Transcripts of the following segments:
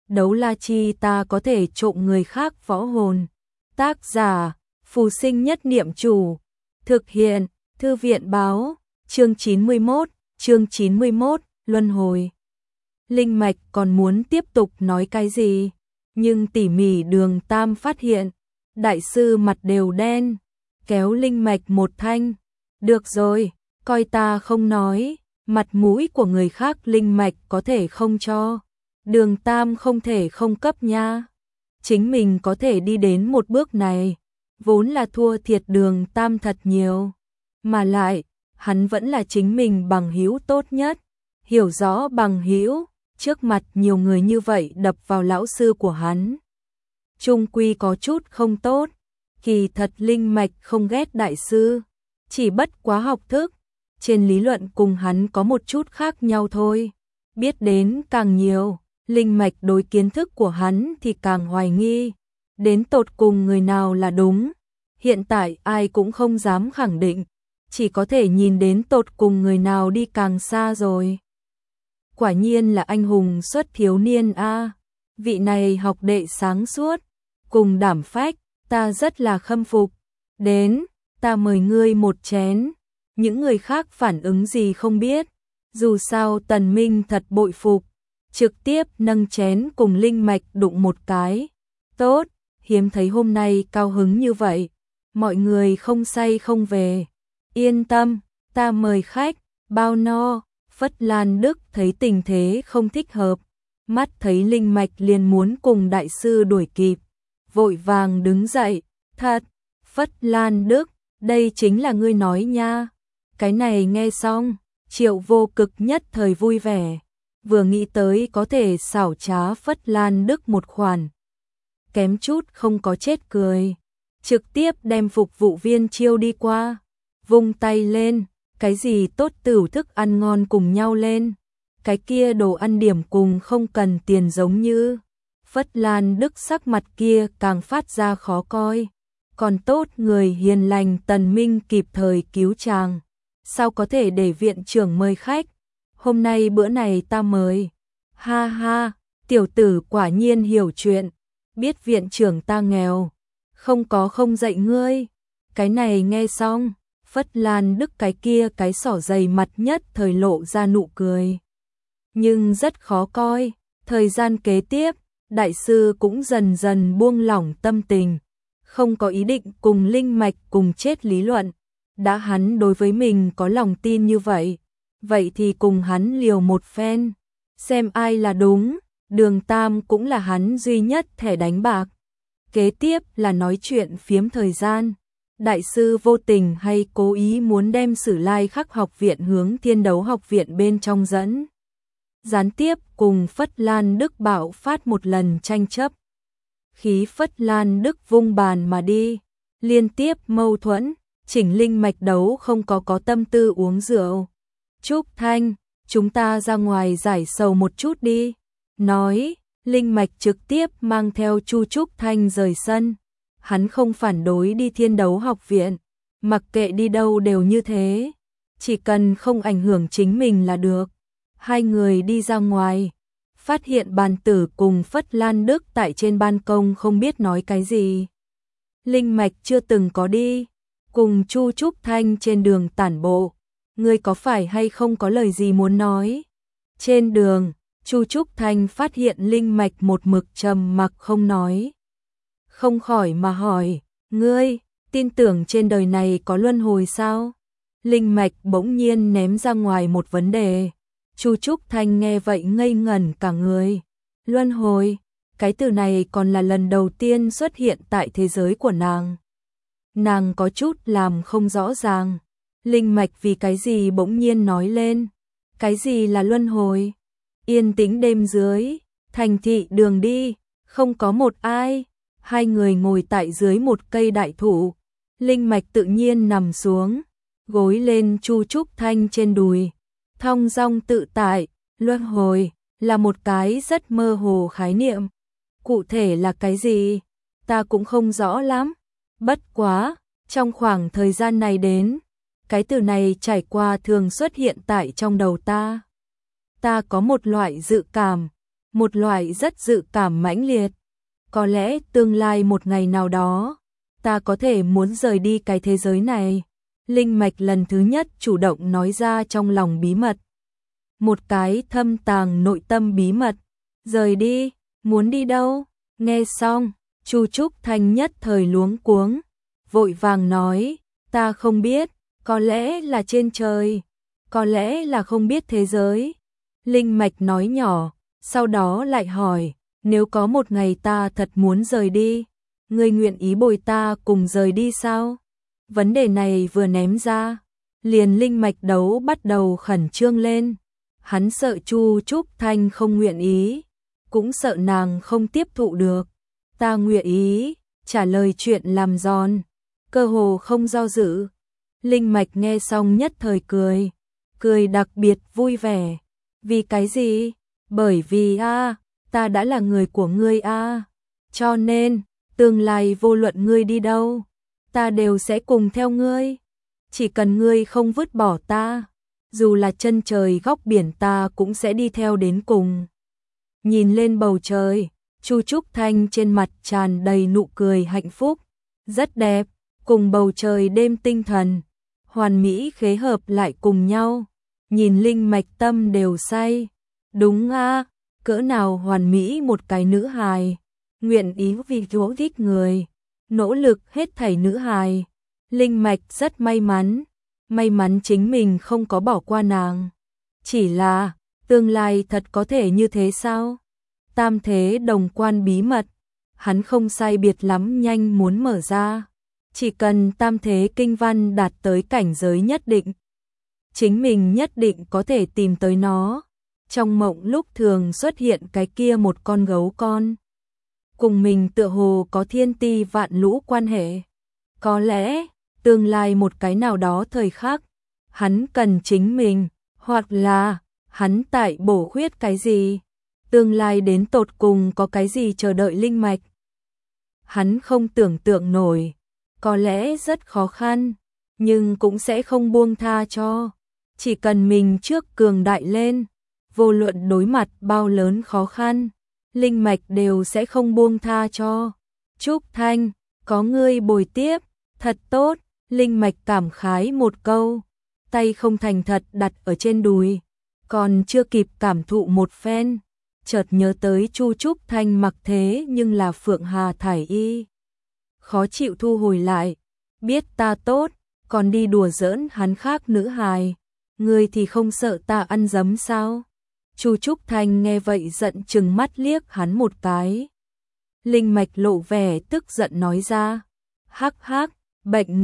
đấu la chi ta có thể trộm người khác võ hồn. Tác giả, Phù Sinh Nhất Niệm Chủ. Thực hiện, Thư viện báo, chương 91, Luân Hồi. Linh Mạch còn muốn tiếp tục nói cái gì, nhưng tỉ mỉ Đường Tam phát hiện, đại sư mặt đều đen, kéo Linh Mạch một thanh. Được rồi, coi ta không nói, mặt mũi của người khác Linh Mạch có thể không cho. Đường Tam không thể không cấp nha. Chính mình có thể đi đến một bước này, vốn là thua thiệt Đường Tam thật nhiều. Mà lại, hắn vẫn là chính mình bằng hữu tốt nhất. Hiểu rõ bằng hữu, trước mặt nhiều người như vậy đập vào lão sư của hắn. Trung quy có chút không tốt, kỳ thật Linh Mạch không ghét đại sư, chỉ bất quá học thức, trên lý luận cùng hắn có một chút khác nhau thôi. Biết đến càng nhiều, Linh Mạch đối kiến thức của hắn thì càng hoài nghi, đến tột cùng người nào là đúng. Hiện tại ai cũng không dám khẳng định, chỉ có thể nhìn đến tột cùng người nào đi càng xa rồi. Quả nhiên là anh hùng xuất thiếu niên a, vị này học đệ sáng suốt, cùng đảm phách, ta rất là khâm phục. Đến, ta mời ngươi một chén. Những người khác phản ứng gì không biết, dù sao Tần Minh thật bội phục, trực tiếp nâng chén cùng Linh Mạch đụng một cái. Tốt, hiếm thấy hôm nay cao hứng như vậy, mọi người không say không về. Yên tâm, ta mời khách, bao no. Phất Lan Đức thấy tình thế không thích hợp, mắt thấy Linh Mạch liền muốn cùng đại sư đuổi kịp, vội vàng đứng dậy. Thật, Phất Lan Đức, đây chính là ngươi nói nha. Cái này nghe xong, Triệu Vô Cực nhất thời vui vẻ, vừa nghĩ tới có thể xảo trá Phất Lan Đức một khoản, kém chút không có chết cười, trực tiếp đem phục vụ viên chiêu đi qua, vung tay lên, cái gì tốt tửu thức ăn ngon cùng nhau lên, cái kia đồ ăn điểm cùng không cần tiền giống như. Phất Lan Đức sắc mặt kia càng phát ra khó coi, còn tốt người hiền lành Tần Minh kịp thời cứu chàng. Sao có thể để viện trưởng mời khách? Hôm nay bữa này ta mời. Ha ha, tiểu tử quả nhiên hiểu chuyện, biết viện trưởng ta nghèo, không dạy ngươi. Cái này nghe xong, Phất Lan Đức cái kia cái xỏ dày mặt nhất thời lộ ra nụ cười. Nhưng rất khó coi, thời gian kế tiếp, đại sư cũng dần dần buông lỏng tâm tình, không có ý định cùng Linh Mạch cùng chết lý luận. Đã hắn đối với mình có lòng tin như vậy, vậy thì cùng hắn liều một phen, xem ai là đúng. Đường Tam cũng là hắn duy nhất thẻ đánh bạc. Kế tiếp là nói chuyện phiếm thời gian. Đại sư vô tình hay cố ý muốn đem Sử Lai Khắc học viện hướng Thiên Đấu học viện bên trong dẫn. Gián tiếp cùng Phất Lan Đức bạo phát một lần tranh chấp. Khí Phất Lan Đức vung bàn mà đi, liên tiếp mâu thuẫn. Chỉnh Linh Mạch đấu không có tâm tư uống rượu. Trúc Thanh, chúng ta ra ngoài giải sầu một chút đi. Nói, Linh Mạch trực tiếp mang theo Chu Trúc Thanh rời sân. Hắn không phản đối đi Thiên Đấu học viện, mặc kệ đi đâu đều như thế, chỉ cần không ảnh hưởng chính mình là được. Hai người đi ra ngoài, phát hiện Bàn Tử cùng Phất Lan Đức tại trên ban công không biết nói cái gì. Linh Mạch chưa từng có đi, cùng Chu Trúc Thanh trên đường tản bộ, ngươi có phải hay không có lời gì muốn nói? Trên đường, Chu Trúc Thanh phát hiện Linh Mạch một mực trầm mặc không nói. Không khỏi mà hỏi, ngươi, tin tưởng trên đời này có luân hồi sao? Linh Mạch bỗng nhiên ném ra ngoài một vấn đề. Chu Trúc Thanh nghe vậy ngây ngẩn cả người. Luân hồi, cái từ này còn là lần đầu tiên xuất hiện tại thế giới của nàng. Nàng có chút làm không rõ ràng. Linh Mạch vì cái gì bỗng nhiên nói lên. Cái gì là luân hồi? Yên tĩnh đêm dưới, thành thị đường đi, không có một ai. Hai người ngồi tại dưới một cây đại thụ. Linh Mạch tự nhiên nằm xuống, gối lên Chu Trúc Thanh trên đùi. Thong dong tự tại, luân hồi là một cái rất mơ hồ khái niệm. Cụ thể là cái gì? Ta cũng không rõ lắm. Bất quá, trong khoảng thời gian này đến, cái từ này trải qua thường xuất hiện tại trong đầu ta. Ta có một loại dự cảm, một loại rất dự cảm mãnh liệt. Có lẽ tương lai một ngày nào đó, ta có thể muốn rời đi cái thế giới này. Linh mạch lần thứ nhất chủ động nói ra trong lòng bí mật. Một cái thâm tàng nội tâm bí mật. Rời đi, muốn đi đâu? Nghe xong, Chu Trúc Thanh nhất thời luống cuống, vội vàng nói, ta không biết, có lẽ là trên trời, có lẽ là không biết thế giới. Linh mạch nói nhỏ, sau đó lại hỏi, nếu có một ngày ta thật muốn rời đi, ngươi nguyện ý bồi ta cùng rời đi sao? Vấn đề này vừa ném ra, liền linh mạch đấu bắt đầu khẩn trương lên. Hắn sợ Chu Trúc Thanh không nguyện ý, cũng sợ nàng không tiếp thụ được. Ta nguyện ý, trả lời chuyện làm giòn, cơ hồ không do dự. Linh mạch nghe xong nhất thời cười, cười đặc biệt vui vẻ. Vì cái gì? Bởi vì ta đã là người của ngươi cho nên, tương lai vô luận ngươi đi đâu, ta đều sẽ cùng theo ngươi. Chỉ cần ngươi không vứt bỏ ta, dù là chân trời góc biển ta cũng sẽ đi theo đến cùng. Nhìn lên bầu trời, Chu Trúc Thanh trên mặt tràn đầy nụ cười hạnh phúc, rất đẹp, cùng bầu trời đêm tinh thần, hoàn mỹ khế hợp lại cùng nhau, nhìn linh mạch tâm đều say. Đúng cỡ nào hoàn mỹ một cái nữ hài, nguyện ý vì Chúa thích người, nỗ lực hết thảy nữ hài. Linh mạch rất may mắn chính mình không có bỏ qua nàng. Chỉ là, tương lai thật có thể như thế sao? Tam thế đồng quan bí mật, hắn không sai biệt lắm nhanh muốn mở ra. Chỉ cần tam thế kinh văn đạt tới cảnh giới nhất định, chính mình nhất định có thể tìm tới nó. Trong mộng lúc thường xuất hiện cái kia một con gấu con, cùng mình tựa hồ có thiên ti vạn lũ quan hệ. Có lẽ, tương lai một cái nào đó thời khắc, hắn cần chính mình, hoặc là hắn tại bổ khuyết cái gì, tương lai đến tột cùng có cái gì chờ đợi linh mạch. Hắn không tưởng tượng nổi, có lẽ rất khó khăn, nhưng cũng sẽ không buông tha cho. Chỉ cần mình trước cường đại lên, vô luận đối mặt bao lớn khó khăn, linh mạch đều sẽ không buông tha cho. Trúc Thanh, có ngươi bồi tiếp, thật tốt. Linh mạch cảm khái một câu, tay không thành thật đặt ở trên đùi, còn chưa kịp cảm thụ một phen, chợt nhớ tới Chu Trúc Thanh mặc thế nhưng là Phượng Hà thải y. Khó chịu thu hồi lại, biết ta tốt, còn đi đùa giỡn hắn khác nữ hài, ngươi thì không sợ ta ăn dấm sao? Chu Trúc Thanh nghe vậy giận chừng mắt liếc hắn một cái. Linh mạch lộ vẻ tức giận nói ra, hắc hắc. Bệnh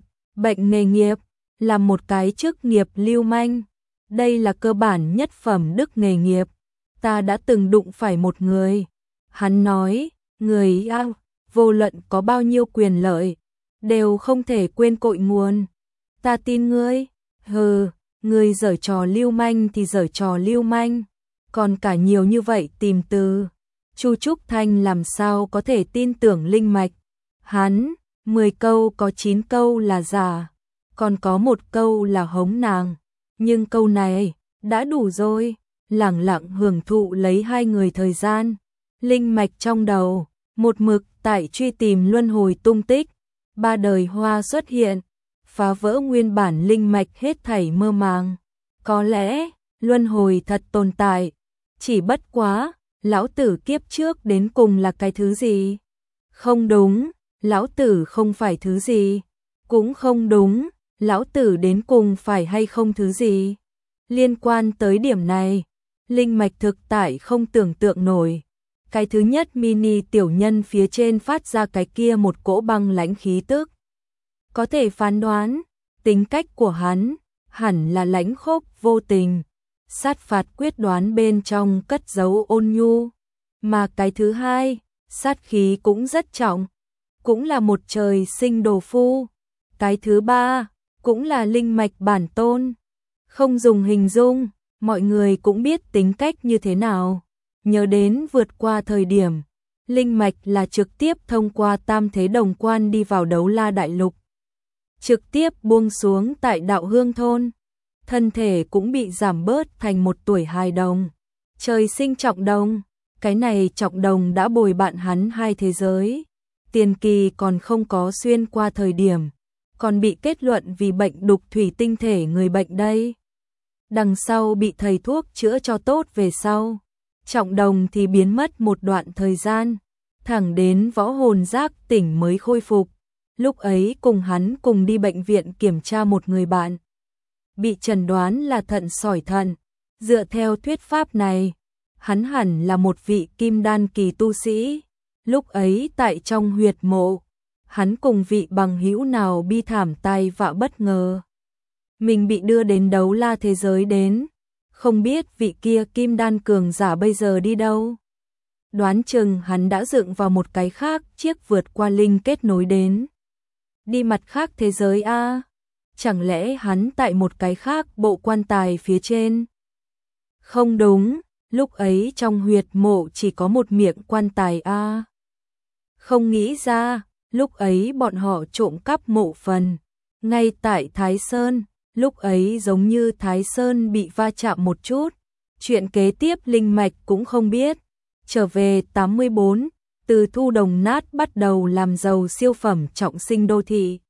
nghề nghiệp là một cái chức nghiệp lưu manh. Đây là cơ bản nhất phẩm đức nghề nghiệp. Ta đã từng đụng phải một người. Hắn nói, người vô luận có bao nhiêu quyền lợi, đều không thể quên cội nguồn. Ta tin ngươi. Hừ, ngươi giở trò lưu manh thì giở trò lưu manh. Còn cả nhiều như vậy tìm từ. Chu Trúc Thanh làm sao có thể tin tưởng linh mạch. Hắn 10 câu có 9 câu là giả, còn có một câu là hống nàng, nhưng câu này đã đủ rồi. Lẳng lặng hưởng thụ lấy hai người thời gian, linh mạch trong đầu một mực tại truy tìm luân hồi tung tích. Ba đời hoa xuất hiện, phá vỡ nguyên bản linh mạch hết thảy mơ màng. Có lẽ luân hồi thật tồn tại, chỉ bất quá lão tử kiếp trước đến cùng là cái thứ gì? Không đúng, lão tử không phải thứ gì, cũng không đúng, lão tử đến cùng phải hay không thứ gì. Liên quan tới điểm này, linh mạch thực tại không tưởng tượng nổi. Cái thứ nhất mini tiểu nhân phía trên phát ra cái kia một cỗ băng lãnh khí tức. Có thể phán đoán, tính cách của hắn hẳn là lãnh khốc vô tình, sát phạt quyết đoán bên trong cất giấu ôn nhu. Mà cái thứ hai, sát khí cũng rất trọng, cũng là một trời sinh đồ phu. Cái thứ ba, cũng là linh mạch bản tôn. Không dùng hình dung, mọi người cũng biết tính cách như thế nào. Nhớ đến vượt qua thời điểm, linh mạch là trực tiếp thông qua tam thế đồng quan đi vào Đấu La Đại Lục. Trực tiếp buông xuống tại Đạo Hương Thôn. Thân thể cũng bị giảm bớt thành một tuổi hài đồng. Trời sinh trọng đồng, Cái này Trọng Đồng đã bồi bạn hắn 2 thế giới. Tiền kỳ còn không có xuyên qua thời điểm, còn bị kết luận vì bệnh đục thủy tinh thể người bệnh đây. Đằng sau bị thầy thuốc chữa cho tốt về sau. Trọng Đồng thì biến mất một đoạn thời gian, thẳng đến võ hồn giác tỉnh mới khôi phục. Lúc ấy cùng hắn cùng đi bệnh viện kiểm tra một người bạn. Bị chẩn đoán là thận sỏi thận. Dựa theo thuyết pháp này, hắn hẳn là một vị kim đan kỳ tu sĩ. Lúc ấy tại trong huyệt mộ, hắn cùng vị bằng hữu nào bi thảm tai vạ bất ngờ. Mình bị đưa đến đấu la thế giới đến, không biết vị kia kim đan cường giả bây giờ đi đâu. Đoán chừng hắn đã dựng vào một cái khác chiếc vượt qua linh kết nối đến. Đi mặt khác thế giới a? Chẳng lẽ hắn tại một cái khác bộ quan tài phía trên? Không đúng, lúc ấy trong huyệt mộ chỉ có một miệng quan tài a. Không nghĩ ra, lúc ấy bọn họ trộm cắp mộ phần. Ngay tại Thái Sơn, lúc ấy giống như Thái Sơn bị va chạm một chút. Chuyện kế tiếp linh mạch cũng không biết. Trở về 84, từ thu đồng nát bắt đầu làm giàu siêu phẩm trọng sinh đô thị.